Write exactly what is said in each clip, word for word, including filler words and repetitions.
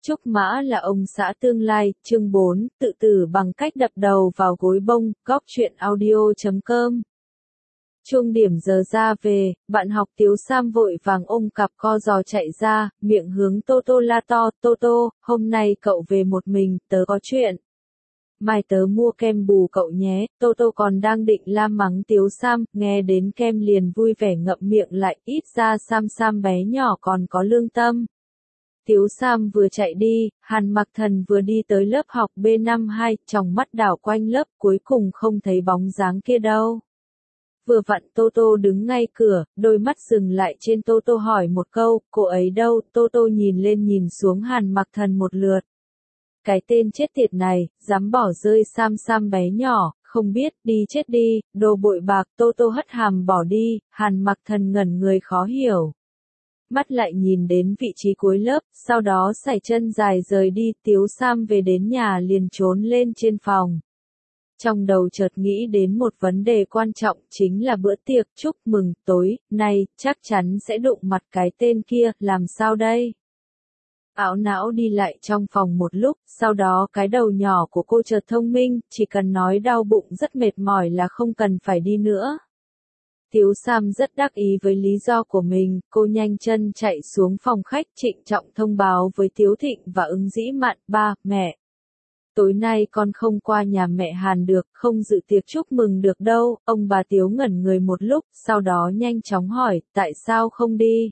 Trúc Mã là ông xã tương lai, chương bốn, tự tử bằng cách đập đầu vào gối bông, góc truyện audio chấm com. Chuông điểm giờ ra về, bạn học Tiếu Sam vội vàng ôm cặp co giò chạy ra, miệng hướng Toto la to, Toto, hôm nay cậu về một mình, tớ có chuyện. Mai tớ mua kem bù cậu nhé, Toto còn đang định la mắng Tiếu Sam, nghe đến kem liền vui vẻ ngậm miệng lại, ít ra Sam Sam bé nhỏ còn có lương tâm. Tiếu Sam vừa chạy đi, Hàn Mặc Thần vừa đi tới lớp học B năm hai, tròng mắt đảo quanh lớp, cuối cùng không thấy bóng dáng kia đâu. Vừa vặn Toto đứng ngay cửa, đôi mắt dừng lại trên Toto hỏi một câu, cô ấy đâu? Toto nhìn lên nhìn xuống Hàn Mặc Thần một lượt. Cái tên chết tiệt này, dám bỏ rơi Sam Sam bé nhỏ, không biết, đi chết đi, đồ bội bạc. Toto hất hàm bỏ đi, Hàn Mặc Thần ngẩn người khó hiểu. Mắt lại nhìn đến vị trí cuối lớp, sau đó sải chân dài rời đi, Tiếu Sam về đến nhà liền trốn lên trên phòng. Trong đầu chợt nghĩ đến một vấn đề quan trọng, chính là bữa tiệc chúc mừng tối nay, chắc chắn sẽ đụng mặt cái tên kia, làm sao đây? Ảo não đi lại trong phòng một lúc, sau đó cái đầu nhỏ của cô chợt thông minh, chỉ cần nói đau bụng rất mệt mỏi là không cần phải đi nữa. Tiếu Sam rất đắc ý với lý do của mình, cô nhanh chân chạy xuống phòng khách trịnh trọng thông báo với Tiếu Thịnh và Ứng Dĩ Mạn, ba, mẹ. Tối nay con không qua nhà mẹ Hàn được, không dự tiệc chúc mừng được đâu, ông bà Tiếu ngẩn người một lúc, sau đó nhanh chóng hỏi, tại sao không đi?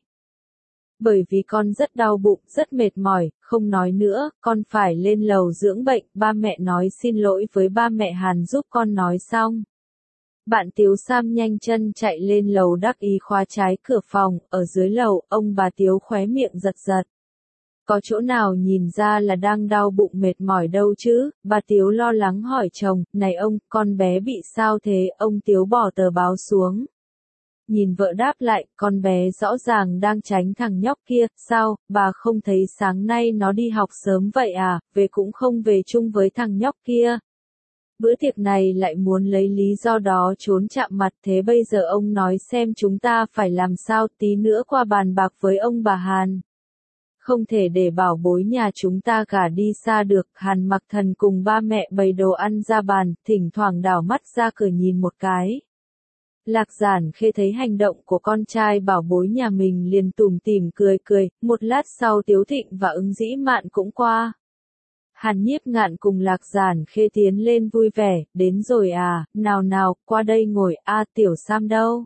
Bởi vì con rất đau bụng, rất mệt mỏi, không nói nữa, con phải lên lầu dưỡng bệnh, ba mẹ nói xin lỗi với ba mẹ Hàn giúp con nói xong. Bạn Tiếu Sam nhanh chân chạy lên lầu đắc ý khóa trái cửa phòng, ở dưới lầu, ông bà Tiếu khóe miệng giật giật. Có chỗ nào nhìn ra là đang đau bụng mệt mỏi đâu chứ, bà Tiếu lo lắng hỏi chồng, này ông, con bé bị sao thế, ông Tiếu bỏ tờ báo xuống. Nhìn vợ đáp lại, con bé rõ ràng đang tránh thằng nhóc kia, sao, bà không thấy sáng nay nó đi học sớm vậy à, về cũng không về chung với thằng nhóc kia. Bữa tiệc này lại muốn lấy lý do đó trốn chạm mặt, thế bây giờ ông nói xem chúng ta phải làm sao, tí nữa qua bàn bạc với ông bà Hàn. Không thể để bảo bối nhà chúng ta gả đi xa được, Hàn Mặc Thần cùng ba mẹ bày đồ ăn ra bàn, thỉnh thoảng đảo mắt ra cửa nhìn một cái. Lạc Giản Khê thấy hành động của con trai bảo bối nhà mình liền tủm tỉm cười cười, một lát sau Tiếu Thịnh và Ứng Dĩ Mạn cũng qua. Hàn Nhiếp Ngạn cùng Lạc Giản Khê tiến lên vui vẻ, đến rồi à, nào nào, qua đây ngồi, a Tiểu Sam đâu?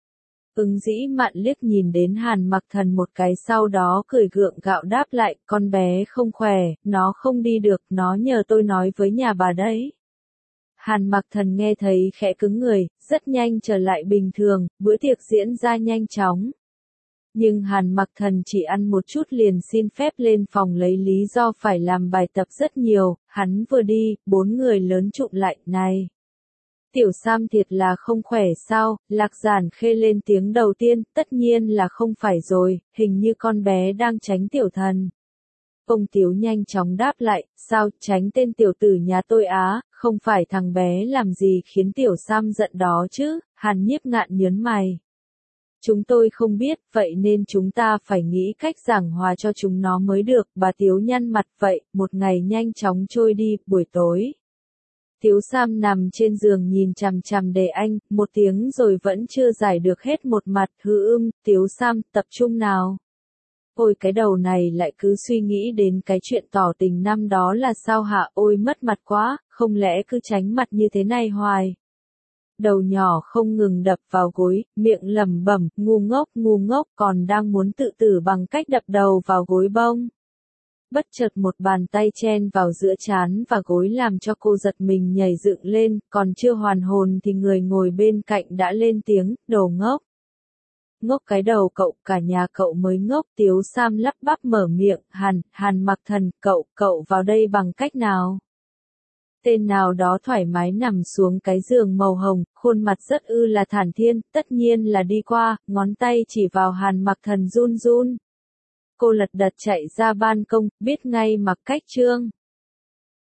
Ứng Dĩ Mạn liếc nhìn đến Hàn Mặc Thần một cái sau đó cười gượng gạo đáp lại, con bé không khỏe, nó không đi được, nó nhờ tôi nói với nhà bà đấy. Hàn Mặc Thần nghe thấy khẽ cứng người, rất nhanh trở lại bình thường, bữa tiệc diễn ra nhanh chóng. Nhưng Hàn Mặc Thần chỉ ăn một chút liền xin phép lên phòng lấy lý do phải làm bài tập rất nhiều, hắn vừa đi, bốn người lớn trụm lại, này. Tiểu Sam thiệt là không khỏe sao, Lạc Giản Khê lên tiếng đầu tiên, tất nhiên là không phải rồi, hình như con bé đang tránh tiểu thần. Ông Tiếu nhanh chóng đáp lại, sao, tránh tên tiểu tử nhà tôi á, không phải thằng bé làm gì khiến Tiểu Sam giận đó chứ, Hàn Nhiếp Ngạn nhớn mày. Chúng tôi không biết, vậy nên chúng ta phải nghĩ cách giảng hòa cho chúng nó mới được, bà Tiếu nhăn mặt vậy, một ngày nhanh chóng trôi đi, buổi tối. Tiếu Sam nằm trên giường nhìn chằm chằm Đề Anh, một tiếng rồi vẫn chưa giải được hết một mặt, hư ưm, Tiếu Sam, tập trung nào. Ôi cái đầu này lại cứ suy nghĩ đến cái chuyện tỏ tình năm đó là sao hả, ôi mất mặt quá, không lẽ cứ tránh mặt như thế này hoài. Đầu nhỏ không ngừng đập vào gối, miệng lẩm bẩm, ngu ngốc, ngu ngốc, còn đang muốn tự tử bằng cách đập đầu vào gối bông. Bất chợt một bàn tay chen vào giữa trán và gối làm cho cô giật mình nhảy dựng lên, còn chưa hoàn hồn thì người ngồi bên cạnh đã lên tiếng, đồ ngốc. Ngốc cái đầu cậu, cả nhà cậu mới ngốc. Tiếu Sam lắp bắp mở miệng, Hàn, Hàn Mặc Thần, cậu, cậu vào đây bằng cách nào? Tên nào đó thoải mái nằm xuống cái giường màu hồng, khuôn mặt rất ư là thản nhiên, tất nhiên là đi qua, ngón tay chỉ vào Hàn Mặc Thần run run. Cô lật đật chạy ra ban công, biết ngay mặc cách trương.